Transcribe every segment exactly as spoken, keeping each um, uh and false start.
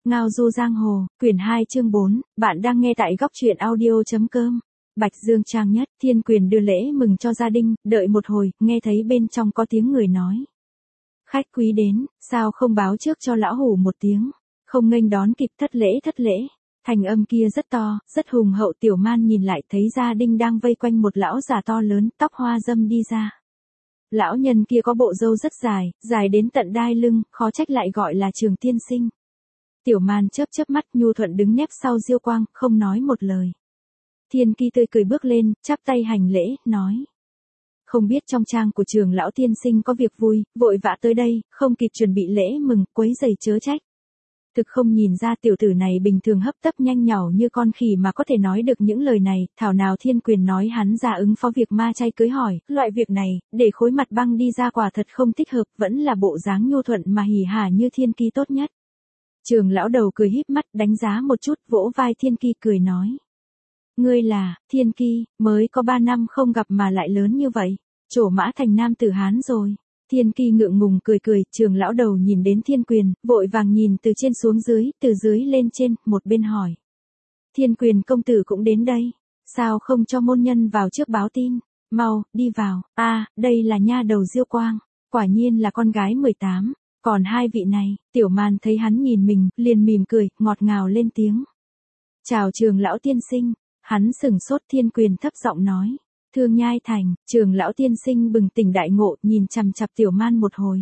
Ngao du giang hồ, quyển hai chương bốn, bạn đang nghe tại góc truyện audio.com. Bạch Dương trang nhất, Thiên Quyền đưa lễ mừng cho gia đình, đợi một hồi, nghe thấy bên trong có tiếng người nói. Khách quý đến, sao không báo trước cho lão hủ một tiếng, không nghênh đón kịp thất lễ thất lễ. Thành âm kia rất to, rất hùng hậu. Tiểu Man nhìn lại thấy gia đình đang vây quanh một lão già to lớn, tóc hoa dâm đi ra. Lão nhân kia có bộ râu rất dài, dài đến tận đai lưng, khó trách lại gọi là Trường tiên sinh. Tiểu Man chớp chớp mắt, nhu thuận đứng nép sau Diêu Quang, không nói một lời. Thiên Ki tươi cười bước lên, chắp tay hành lễ, nói. Không biết trong trang của Trường lão tiên sinh có việc vui, vội vã tới đây, không kịp chuẩn bị lễ mừng, quấy rầy chớ trách. Thực không nhìn ra tiểu tử này bình thường hấp tấp nhanh nhỏ như con khỉ mà có thể nói được những lời này, thảo nào Thiên Quyền nói hắn ra ứng phó việc ma chay cưới hỏi, loại việc này, để khối mặt băng đi ra quả thật không thích hợp, vẫn là bộ dáng nhu thuận mà hỉ hả như Thiên Ki tốt nhất. Trường lão đầu cười híp mắt, đánh giá một chút, vỗ vai Thiên Ki cười nói. Ngươi là, Thiên Ki, mới có ba năm không gặp mà lại lớn như vậy, trổ mã thành nam tử Hán rồi. Thiên Ki ngượng ngùng cười cười, Trường lão đầu nhìn đến Thiên Quyền, vội vàng nhìn từ trên xuống dưới, từ dưới lên trên, một bên hỏi. Thiên Quyền công tử cũng đến đây, sao không cho môn nhân vào trước báo tin, mau, đi vào, a à, đây là nha đầu Diêu Quang, quả nhiên là con gái mười tám, còn hai vị này, Tiểu Man thấy hắn nhìn mình, liền mỉm cười, ngọt ngào lên tiếng. Chào Trường lão tiên sinh, hắn sừng sốt. Thiên Quyền thấp giọng nói. Thương Nhai Thành, Trường lão tiên sinh bừng tỉnh đại ngộ, nhìn chằm chằm Tiểu Man một hồi.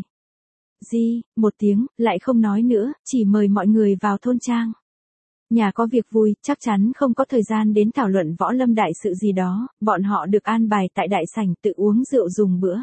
Di, một tiếng, lại không nói nữa, chỉ mời mọi người vào thôn trang. Nhà có việc vui, chắc chắn không có thời gian đến thảo luận võ lâm đại sự gì đó, bọn họ được an bài tại đại sảnh tự uống rượu dùng bữa.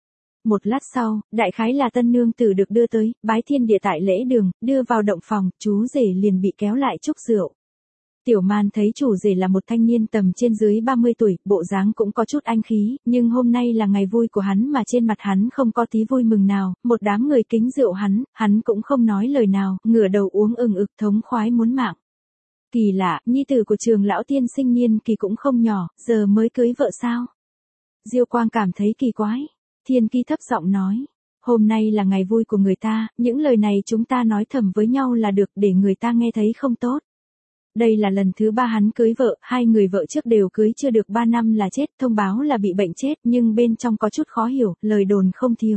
Một lát sau, đại khái là tân nương tử được đưa tới, bái thiên địa tại lễ đường, đưa vào động phòng, chú rể liền bị kéo lại chúc rượu. Tiểu Man thấy chủ rể là một thanh niên tầm trên dưới ba mươi tuổi, bộ dáng cũng có chút anh khí, nhưng hôm nay là ngày vui của hắn mà trên mặt hắn không có tí vui mừng nào, một đám người kính rượu hắn, hắn cũng không nói lời nào, ngửa đầu uống ừng ực thống khoái muốn mạng. Kỳ lạ, nhi tử của Trường lão tiên sinh niên kỳ cũng không nhỏ, giờ mới cưới vợ sao? Diêu Quang cảm thấy kỳ quái. Thiên Ki thấp giọng nói. Hôm nay là ngày vui của người ta, những lời này chúng ta nói thầm với nhau là được, để người ta nghe thấy không tốt. Đây là lần thứ ba hắn cưới vợ, hai người vợ trước đều cưới chưa được ba năm là chết, thông báo là bị bệnh chết, nhưng bên trong có chút khó hiểu, lời đồn không thiếu.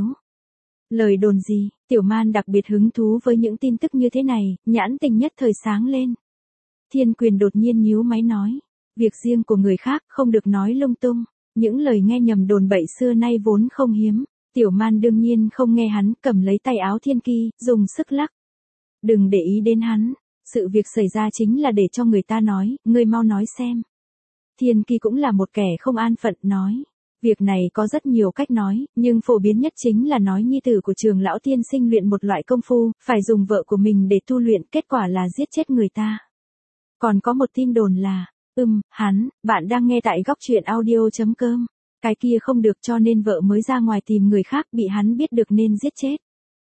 Lời đồn gì? Tiểu Man đặc biệt hứng thú với những tin tức như thế này, nhãn tình nhất thời sáng lên. Thiên Quyền đột nhiên nhíu máy nói, việc riêng của người khác không được nói lung tung, những lời nghe nhầm đồn bậy xưa nay vốn không hiếm. Tiểu Man đương nhiên không nghe hắn, cầm lấy tay áo Thiên Ki, dùng sức lắc. Đừng để ý đến hắn. Sự việc xảy ra chính là để cho người ta nói, ngươi mau nói xem. Thiên Ki cũng là một kẻ không an phận, nói. Việc này có rất nhiều cách nói, nhưng phổ biến nhất chính là nói nhi tử của Trường lão tiên sinh luyện một loại công phu, phải dùng vợ của mình để tu luyện, kết quả là giết chết người ta. Còn có một tin đồn là, ừm, hắn, bạn đang nghe tại góc truyện audio.com. Cái kia không được cho nên vợ mới ra ngoài tìm người khác, bị hắn biết được nên giết chết.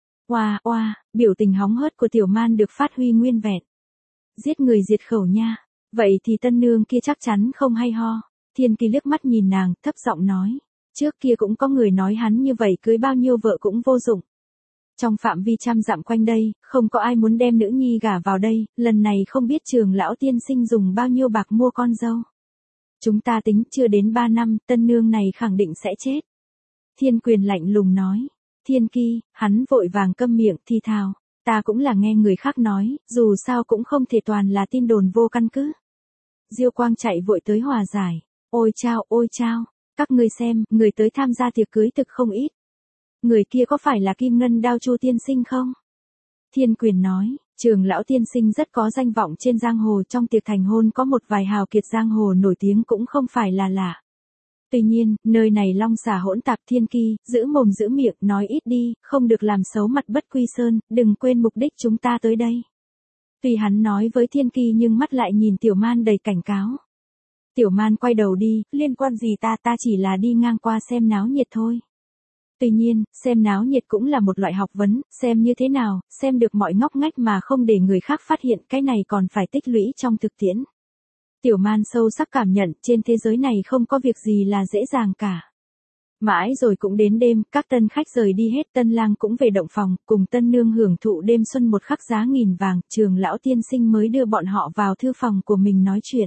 Oa oa, biểu tình hóng hớt của Tiểu Man được phát huy nguyên vẹn. Giết người diệt khẩu nha, vậy thì tân nương kia chắc chắn không hay ho. Thiên Ki liếc mắt nhìn nàng, thấp giọng nói, trước kia cũng có người nói hắn như vậy cưới bao nhiêu vợ cũng vô dụng. Trong phạm vi trăm dặm quanh đây, không có ai muốn đem nữ nhi gả vào đây, lần này không biết Trường lão tiên sinh dùng bao nhiêu bạc mua con dâu. Chúng ta tính chưa đến ba năm, tân nương này khẳng định sẽ chết. Thiên Quyền lạnh lùng nói, Thiên Ki, hắn vội vàng câm miệng thì thào. Ta cũng là nghe người khác nói, dù sao cũng không thể toàn là tin đồn vô căn cứ. Diêu Quang chạy vội tới hòa giải. Ôi chao, ôi chao, các ngươi xem, người tới tham gia tiệc cưới thực không ít. Người kia có phải là Kim Ngân Đao Chu tiên sinh không? Thiên Quyền nói, Trường lão tiên sinh rất có danh vọng trên giang hồ, trong tiệc thành hôn có một vài hào kiệt giang hồ nổi tiếng cũng không phải là lạ. Tuy nhiên, nơi này long xà hỗn tạp. Thiên Ki, giữ mồm giữ miệng, nói ít đi, không được làm xấu mặt Bất Quy Sơn, đừng quên mục đích chúng ta tới đây. Tuy hắn nói với Thiên Ki nhưng mắt lại nhìn Tiểu Man đầy cảnh cáo. Tiểu Man quay đầu đi, liên quan gì ta, ta chỉ là đi ngang qua xem náo nhiệt thôi. Tuy nhiên, xem náo nhiệt cũng là một loại học vấn, xem như thế nào, xem được mọi ngóc ngách mà không để người khác phát hiện, cái này còn phải tích lũy trong thực tiễn. Tiểu Man sâu sắc cảm nhận, trên thế giới này không có việc gì là dễ dàng cả. Mãi rồi cũng đến đêm, các tân khách rời đi hết, tân lang cũng về động phòng, cùng tân nương hưởng thụ đêm xuân một khắc giá nghìn vàng, Trường lão tiên sinh mới đưa bọn họ vào thư phòng của mình nói chuyện.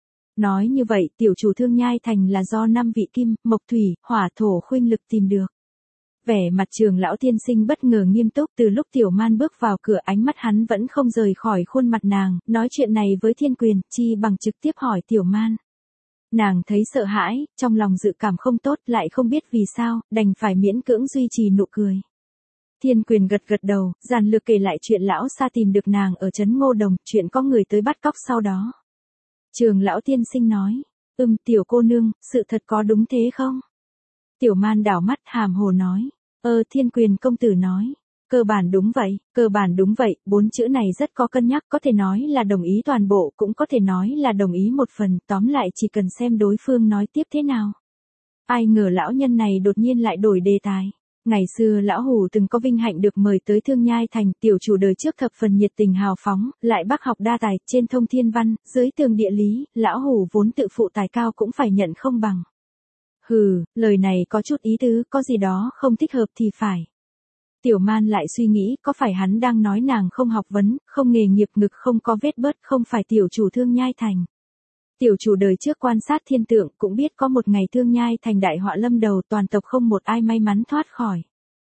Nói như vậy, tiểu chủ Thương Nhai Thành là do năm vị kim, mộc thủy, hỏa thổ khuynh lực tìm được. Vẻ mặt Trường lão tiên sinh bất ngờ nghiêm túc, từ lúc Tiểu Man bước vào cửa ánh mắt hắn vẫn không rời khỏi khuôn mặt nàng, nói chuyện này với Thiên Quyền, chi bằng trực tiếp hỏi Tiểu Man. Nàng thấy sợ hãi, trong lòng dự cảm không tốt, lại không biết vì sao, đành phải miễn cưỡng duy trì nụ cười. Thiên Quyền gật gật đầu, giản lược kể lại chuyện lão Sa tìm được nàng ở trấn Ngô Đồng, chuyện có người tới bắt cóc sau đó. Trường lão tiên sinh nói, ừm tiểu cô nương, sự thật có đúng thế không? Tiểu Man đảo mắt hàm hồ nói, ơ Thiên Quyền công tử nói, cơ bản đúng vậy, cơ bản đúng vậy, bốn chữ này rất có cân nhắc, có thể nói là đồng ý toàn bộ, cũng có thể nói là đồng ý một phần, tóm lại chỉ cần xem đối phương nói tiếp thế nào. Ai ngờ lão nhân này đột nhiên lại đổi đề tài. Ngày xưa lão Hủ từng có vinh hạnh được mời tới Thương Nhai Thành, tiểu chủ đời trước thập phần nhiệt tình hào phóng, lại bác học đa tài, trên thông thiên văn, dưới tường địa lý, lão Hủ vốn tự phụ tài cao cũng phải nhận không bằng. Hừ, lời này có chút ý tứ, có gì đó không thích hợp thì phải. Tiểu Man lại suy nghĩ, có phải hắn đang nói nàng không học vấn, không nghề nghiệp, ngực không có vết bớt, không phải tiểu chủ Thương Nhai Thành. Tiểu chủ đời trước quan sát thiên tượng, cũng biết có một ngày Thương Nhai Thành đại họa lâm đầu, toàn tộc không một ai may mắn thoát khỏi.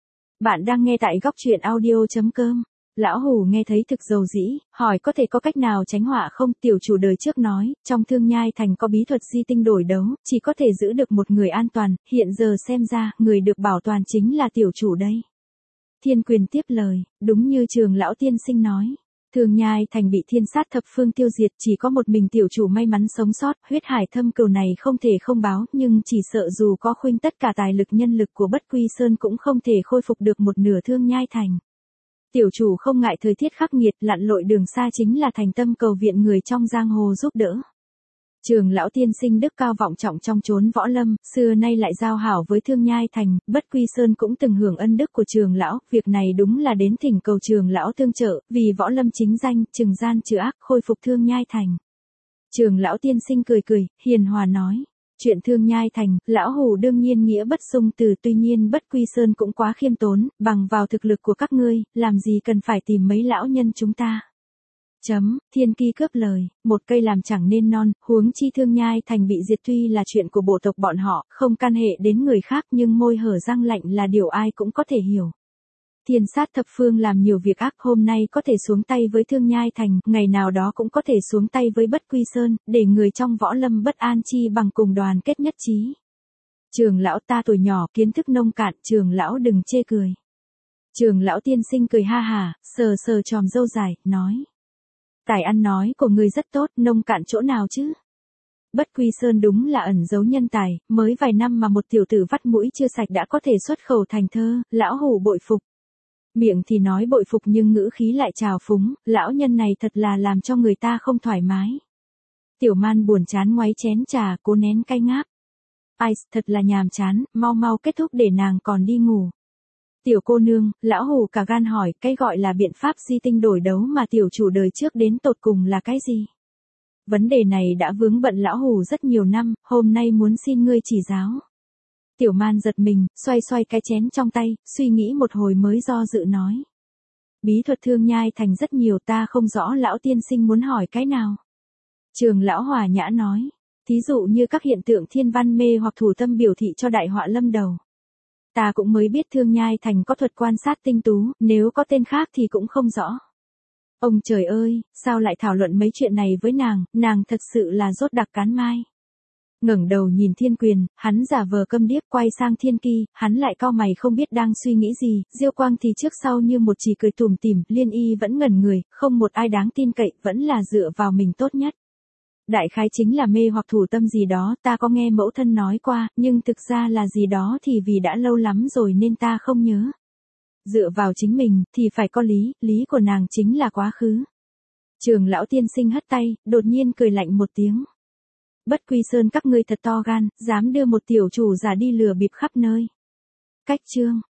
Bạn đang nghe tại góc truyện audio chấm com. Lão Hủ nghe thấy thực dầu dĩ, hỏi có thể có cách nào tránh họa không? Tiểu chủ đời trước nói, trong Thương Nhai Thành có bí thuật di tinh đổi đấu, chỉ có thể giữ được một người an toàn, hiện giờ xem ra, người được bảo toàn chính là tiểu chủ đây. Thiên Quyền tiếp lời, đúng như Trường lão tiên sinh nói. Thương Nhai Thành bị thiên sát thập phương tiêu diệt, chỉ có một mình tiểu chủ may mắn sống sót, huyết hải thâm cừu này không thể không báo, nhưng chỉ sợ dù có khuynh tất cả tài lực nhân lực của Bất Quy Sơn cũng không thể khôi phục được một nửa Thương Nhai Thành. Tiểu chủ không ngại thời tiết khắc nghiệt, lặn lội đường xa chính là thành tâm cầu viện người trong giang hồ giúp đỡ. Trường lão tiên sinh đức cao vọng trọng trong chốn võ lâm, xưa nay lại giao hảo với Thương Nhai Thành, Bất Quy Sơn cũng từng hưởng ân đức của Trường lão, việc này đúng là đến thỉnh cầu Trường lão tương trợ, vì võ lâm chính danh, trừng gian trừ ác, khôi phục Thương Nhai Thành. Trường lão tiên sinh cười cười, hiền hòa nói, chuyện Thương Nhai Thành, lão Hủ đương nhiên nghĩa bất dung từ, tuy nhiên Bất Quy Sơn cũng quá khiêm tốn, bằng vào thực lực của các ngươi, làm gì cần phải tìm mấy lão nhân chúng ta. Chấm, Thiên Ki cướp lời, một cây làm chẳng nên non, huống chi Thương Nhai Thành bị diệt tuy là chuyện của bộ tộc bọn họ, không can hệ đến người khác, nhưng môi hở răng lạnh là điều ai cũng có thể hiểu. Thiên sát thập phương làm nhiều việc ác, hôm nay có thể xuống tay với Thương Nhai Thành, ngày nào đó cũng có thể xuống tay với Bất Quy Sơn, để người trong võ lâm bất an chi bằng cùng đoàn kết nhất trí. Trường lão ta tuổi nhỏ, kiến thức nông cạn, Trường lão đừng chê cười. Trường lão tiên sinh cười ha hà, sờ sờ chòm râu dài, nói. Tài ăn nói của người rất tốt, nông cạn chỗ nào chứ? Bất Quy Sơn đúng là ẩn giấu nhân tài, mới vài năm mà một tiểu tử vắt mũi chưa sạch đã có thể xuất khẩu thành thơ, lão Hủ bội phục. Miệng thì nói bội phục nhưng ngữ khí lại trào phúng, lão nhân này thật là làm cho người ta không thoải mái. Tiểu Man buồn chán ngoáy chén trà, cố nén cay ngáp. Ai, thật là nhàm chán, mau mau kết thúc để nàng còn đi ngủ. Tiểu cô nương, lão Hủ cả gan hỏi, cái gọi là biện pháp di tinh đổi đấu mà tiểu chủ đời trước đến tột cùng là cái gì? Vấn đề này đã vướng bận lão Hủ rất nhiều năm, hôm nay muốn xin ngươi chỉ giáo. Tiểu Man giật mình, xoay xoay cái chén trong tay, suy nghĩ một hồi mới do dự nói. Bí thuật Thương Nhai Thành rất nhiều, ta không rõ lão tiên sinh muốn hỏi cái nào. Trường lão hòa nhã nói, thí dụ như các hiện tượng thiên văn mê hoặc thủ tâm biểu thị cho đại họa lâm đầu. Ta cũng mới biết Thương Nhai Thành có thuật quan sát tinh tú, nếu có tên khác thì cũng không rõ. Ông trời ơi, sao lại thảo luận mấy chuyện này với nàng, nàng thật sự là rốt đặc cán mai. Ngẩng đầu nhìn Thiên Quyền, hắn giả vờ câm điếc, quay sang Thiên Ki, hắn lại cau mày không biết đang suy nghĩ gì, Diêu Quang thì trước sau như một chỉ cười tủm tỉm, Liên Y vẫn ngẩn người, không một ai đáng tin cậy, vẫn là dựa vào mình tốt nhất. Đại khái chính là mê hoặc thủ tâm gì đó, ta có nghe mẫu thân nói qua, nhưng thực ra là gì đó thì vì đã lâu lắm rồi nên ta không nhớ. Dựa vào chính mình, thì phải có lý, lý của nàng chính là quá khứ. Trường lão tiên sinh hất tay, đột nhiên cười lạnh một tiếng. Bất Quy Sơn các ngươi thật to gan, dám đưa một tiểu chủ giả đi lừa bịp khắp nơi. Cách chương.